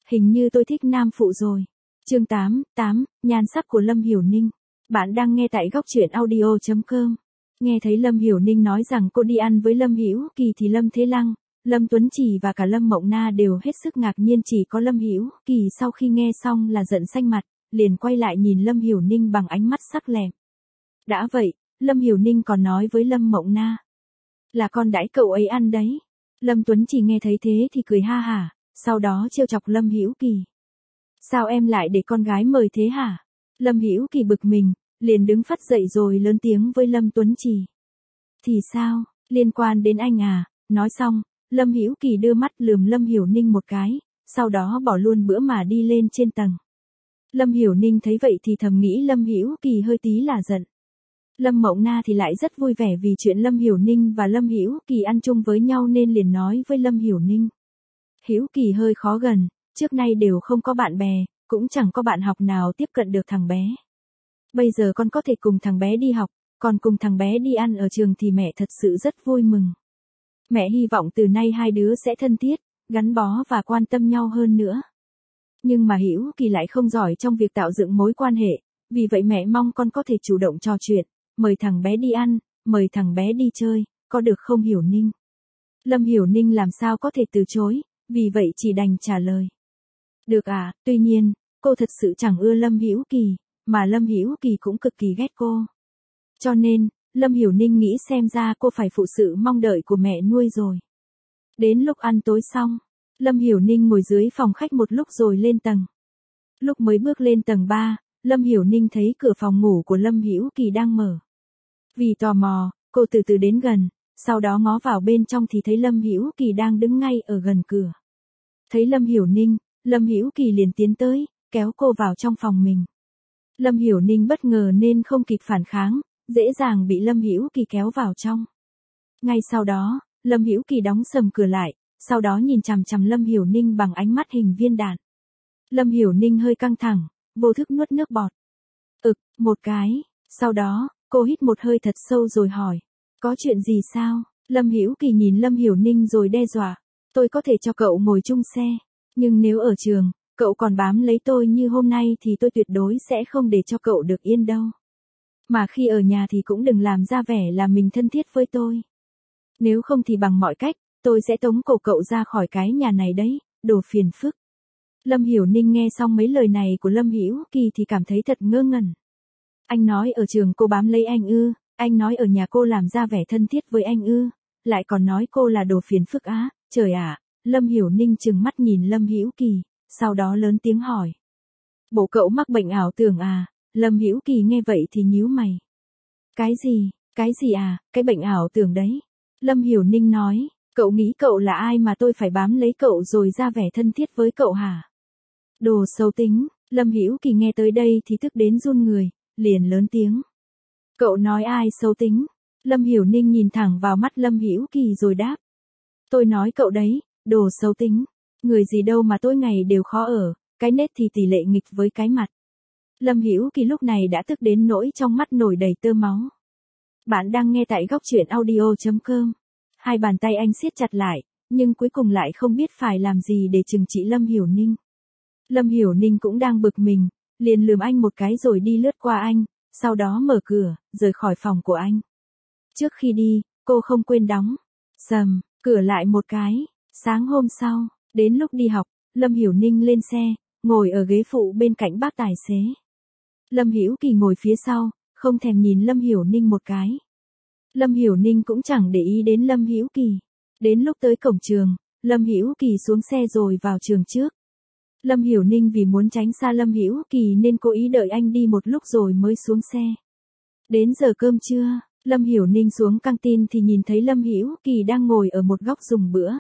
Hình như tôi thích nam phụ rồi. Chương 8, nhan sắc của Lâm Hiểu Ninh. Bạn đang nghe tại góc truyện audio.com. Nghe thấy Lâm Hiểu Ninh nói rằng cô đi ăn với Lâm Hữu Kỳ thì Lâm Thế Lăng, Lâm Tuấn Trì và cả Lâm Mộng Na đều hết sức ngạc nhiên, chỉ có Lâm Hữu Kỳ sau khi nghe xong là giận xanh mặt, liền quay lại nhìn Lâm Hiểu Ninh bằng ánh mắt sắc lẹm. Đã vậy, Lâm Hiểu Ninh còn nói với Lâm Mộng Na, là con đãi cậu ấy ăn đấy. Lâm Tuấn Trì nghe thấy thế thì cười ha hả, sau đó trêu chọc Lâm Hữu Kỳ. Sao em lại để con gái mời thế hả? Lâm Hữu Kỳ bực mình, liền đứng phắt dậy rồi lớn tiếng với Lâm Tuấn Trì. Thì sao, liên quan đến anh à? Nói xong, Lâm Hữu Kỳ đưa mắt lườm Lâm Hiểu Ninh một cái, sau đó bỏ luôn bữa mà đi lên trên tầng. Lâm Hiểu Ninh thấy vậy thì thầm nghĩ Lâm Hữu Kỳ hơi tí là giận. Lâm Mộng Na thì lại rất vui vẻ vì chuyện Lâm Hiểu Ninh và Lâm Hữu Kỳ ăn chung với nhau nên liền nói với Lâm Hiểu Ninh. Hữu Kỳ hơi khó gần, trước nay đều không có bạn bè, cũng chẳng có bạn học nào tiếp cận được thằng bé. Bây giờ con có thể cùng thằng bé đi học, còn cùng thằng bé đi ăn ở trường thì mẹ thật sự rất vui mừng. Mẹ hy vọng từ nay hai đứa sẽ thân thiết, gắn bó và quan tâm nhau hơn nữa. Nhưng mà Hữu Kỳ lại không giỏi trong việc tạo dựng mối quan hệ, vì vậy mẹ mong con có thể chủ động trò chuyện, mời thằng bé đi ăn, mời thằng bé đi chơi, có được không Hiểu Ninh? Lâm Hiểu Ninh làm sao có thể từ chối, vì vậy chỉ đành trả lời. Được à, tuy nhiên, cô thật sự chẳng ưa Lâm Hữu Kỳ, mà Lâm Hữu Kỳ cũng cực kỳ ghét cô. Cho nên, Lâm Hiểu Ninh nghĩ xem ra cô phải phụ sự mong đợi của mẹ nuôi rồi. Đến lúc ăn tối xong, Lâm Hiểu Ninh ngồi dưới phòng khách một lúc rồi lên tầng. Lúc mới bước lên tầng 3, Lâm Hiểu Ninh thấy cửa phòng ngủ của Lâm Hữu Kỳ đang mở. Vì tò mò, cô từ từ đến gần, sau đó ngó vào bên trong thì thấy Lâm Hữu Kỳ đang đứng ngay ở gần cửa. Thấy Lâm Hiểu Ninh, Lâm Hữu Kỳ liền tiến tới, kéo cô vào trong phòng mình. Lâm Hiểu Ninh bất ngờ nên không kịp phản kháng, dễ dàng bị Lâm Hữu Kỳ kéo vào trong. Ngay sau đó, Lâm Hữu Kỳ đóng sầm cửa lại, sau đó nhìn chằm chằm Lâm Hiểu Ninh bằng ánh mắt hình viên đạn. Lâm Hiểu Ninh hơi căng thẳng, vô thức nuốt nước bọt. Một cái, sau đó, cô hít một hơi thật sâu rồi hỏi, có chuyện gì sao? Lâm Hữu Kỳ nhìn Lâm Hiểu Ninh rồi đe dọa, tôi có thể cho cậu ngồi chung xe, nhưng nếu ở trường, cậu còn bám lấy tôi như hôm nay thì tôi tuyệt đối sẽ không để cho cậu được yên đâu. Mà khi ở nhà thì cũng đừng làm ra vẻ là mình thân thiết với tôi. Nếu không thì bằng mọi cách, tôi sẽ tống cổ cậu ra khỏi cái nhà này đấy, đồ phiền phức. Lâm Hiểu Ninh nghe xong mấy lời này của Lâm Hữu Kỳ thì cảm thấy thật ngơ ngẩn. Anh nói ở trường cô bám lấy anh ư, anh nói ở nhà cô làm ra vẻ thân thiết với anh ư, lại còn nói cô là đồ phiền phức á, trời ạ. Lâm Hiểu Ninh trừng mắt nhìn Lâm Hữu Kỳ, sau đó lớn tiếng hỏi. Bộ cậu mắc bệnh ảo tưởng à? Lâm Hữu Kỳ nghe vậy thì nhíu mày. Cái gì à, cái bệnh ảo tưởng đấy. Lâm Hiểu Ninh nói, cậu nghĩ cậu là ai mà tôi phải bám lấy cậu rồi ra vẻ thân thiết với cậu hả? Đồ xấu tính. Lâm Hữu Kỳ nghe tới đây thì tức đến run người, liền lớn tiếng. Cậu nói ai xấu tính? Lâm Hiểu Ninh nhìn thẳng vào mắt Lâm Hữu Kỳ rồi đáp. Tôi nói cậu đấy, đồ xấu tính. Người gì đâu mà tối ngày đều khó ở, cái nết thì tỷ lệ nghịch với cái mặt. Lâm Hữu Kỳ lúc này đã tức đến nỗi trong mắt nổi đầy tơ máu. Bạn đang nghe tại góc truyện audio.com. Hai bàn tay anh siết chặt lại, nhưng cuối cùng lại không biết phải làm gì để trừng trị Lâm Hiểu Ninh. Lâm Hiểu Ninh cũng đang bực mình, liền lườm anh một cái rồi đi lướt qua anh, sau đó mở cửa, rời khỏi phòng của anh. Trước khi đi, cô không quên đóng sầm cửa lại một cái. Sáng hôm sau, đến lúc đi học, Lâm Hiểu Ninh lên xe, ngồi ở ghế phụ bên cạnh bác tài xế. Lâm Hữu Kỳ ngồi phía sau, không thèm nhìn Lâm Hiểu Ninh một cái. Lâm Hiểu Ninh cũng chẳng để ý đến Lâm Hữu Kỳ. Đến lúc tới cổng trường, Lâm Hữu Kỳ xuống xe rồi vào trường trước. Lâm Hiểu Ninh vì muốn tránh xa Lâm Hữu Kỳ nên cố ý đợi anh đi một lúc rồi mới xuống xe. Đến giờ cơm trưa, Lâm Hiểu Ninh xuống căng tin thì nhìn thấy Lâm Hữu Kỳ đang ngồi ở một góc dùng bữa.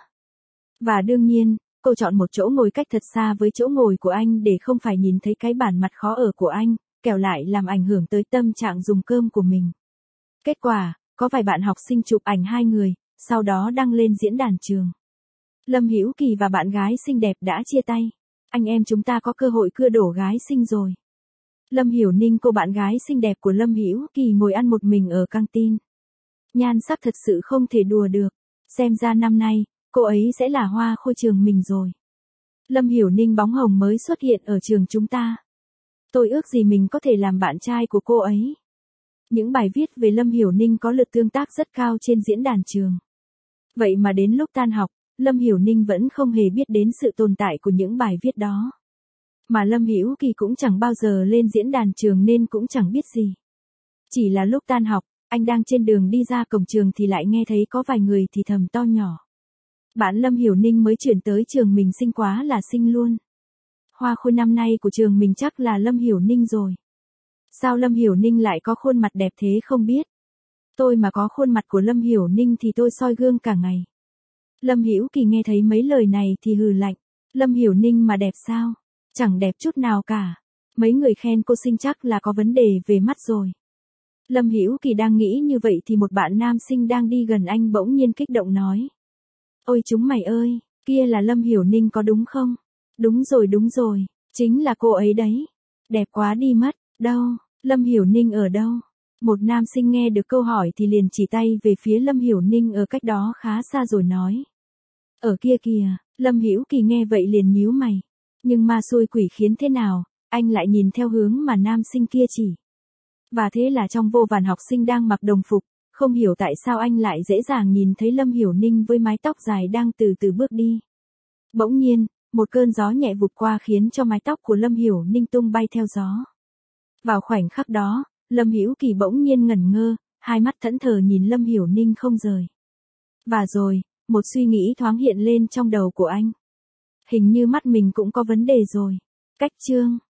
Và đương nhiên, cô chọn một chỗ ngồi cách thật xa với chỗ ngồi của anh để không phải nhìn thấy cái bản mặt khó ở của anh, kẻo lại làm ảnh hưởng tới tâm trạng dùng cơm của mình. Kết quả, có vài bạn học sinh chụp ảnh hai người, sau đó đăng lên diễn đàn trường. Lâm Hữu Kỳ và bạn gái xinh đẹp đã chia tay. Anh em chúng ta có cơ hội cưa đổ gái xinh rồi. Lâm Hiểu Ninh, cô bạn gái xinh đẹp của Lâm Hữu Kỳ, ngồi ăn một mình ở căng tin. Nhan sắc thật sự không thể đùa được. Xem ra năm nay, cô ấy sẽ là hoa khôi trường mình rồi. Lâm Hiểu Ninh bóng hồng mới xuất hiện ở trường chúng ta. Tôi ước gì mình có thể làm bạn trai của cô ấy. Những bài viết về Lâm Hiểu Ninh có lượt tương tác rất cao trên diễn đàn trường. Vậy mà đến lúc tan học, Lâm Hiểu Ninh vẫn không hề biết đến sự tồn tại của những bài viết đó. Mà Lâm Hữu Kỳ cũng chẳng bao giờ lên diễn đàn trường nên cũng chẳng biết gì. Chỉ là lúc tan học, anh đang trên đường đi ra cổng trường thì lại nghe thấy có vài người thì thầm to nhỏ. Bạn Lâm Hiểu Ninh mới chuyển tới trường mình xinh quá là xinh luôn. Hoa khôi năm nay của trường mình chắc là Lâm Hiểu Ninh rồi. Sao Lâm Hiểu Ninh lại có khuôn mặt đẹp thế không biết. Tôi mà có khuôn mặt của Lâm Hiểu Ninh thì tôi soi gương cả ngày. Lâm Hữu Kỳ nghe thấy mấy lời này thì hừ lạnh. Lâm Hiểu Ninh mà đẹp sao? Chẳng đẹp chút nào cả. Mấy người khen cô xinh chắc là có vấn đề về mắt rồi. Lâm Hữu Kỳ đang nghĩ như vậy thì một bạn nam sinh đang đi gần anh bỗng nhiên kích động nói. Ôi chúng mày ơi, kia là Lâm Hiểu Ninh có đúng không? Đúng rồi, chính là cô ấy đấy. Đẹp quá đi mất, đâu, Lâm Hiểu Ninh ở đâu? Một nam sinh nghe được câu hỏi thì liền chỉ tay về phía Lâm Hiểu Ninh ở cách đó khá xa rồi nói. Ở kia kìa, Lâm Hữu Kỳ nghe vậy liền nhíu mày. Nhưng ma xui quỷ khiến thế nào, anh lại nhìn theo hướng mà nam sinh kia chỉ. Và thế là trong vô vàn học sinh đang mặc đồng phục, không hiểu tại sao anh lại dễ dàng nhìn thấy Lâm Hiểu Ninh với mái tóc dài đang từ từ bước đi. Bỗng nhiên, một cơn gió nhẹ vụt qua khiến cho mái tóc của Lâm Hiểu Ninh tung bay theo gió. Vào khoảnh khắc đó, Lâm Hữu Kỳ bỗng nhiên ngẩn ngơ, hai mắt thẫn thờ nhìn Lâm Hiểu Ninh không rời. Và rồi, một suy nghĩ thoáng hiện lên trong đầu của anh. Hình như mắt mình cũng có vấn đề rồi. Cách chương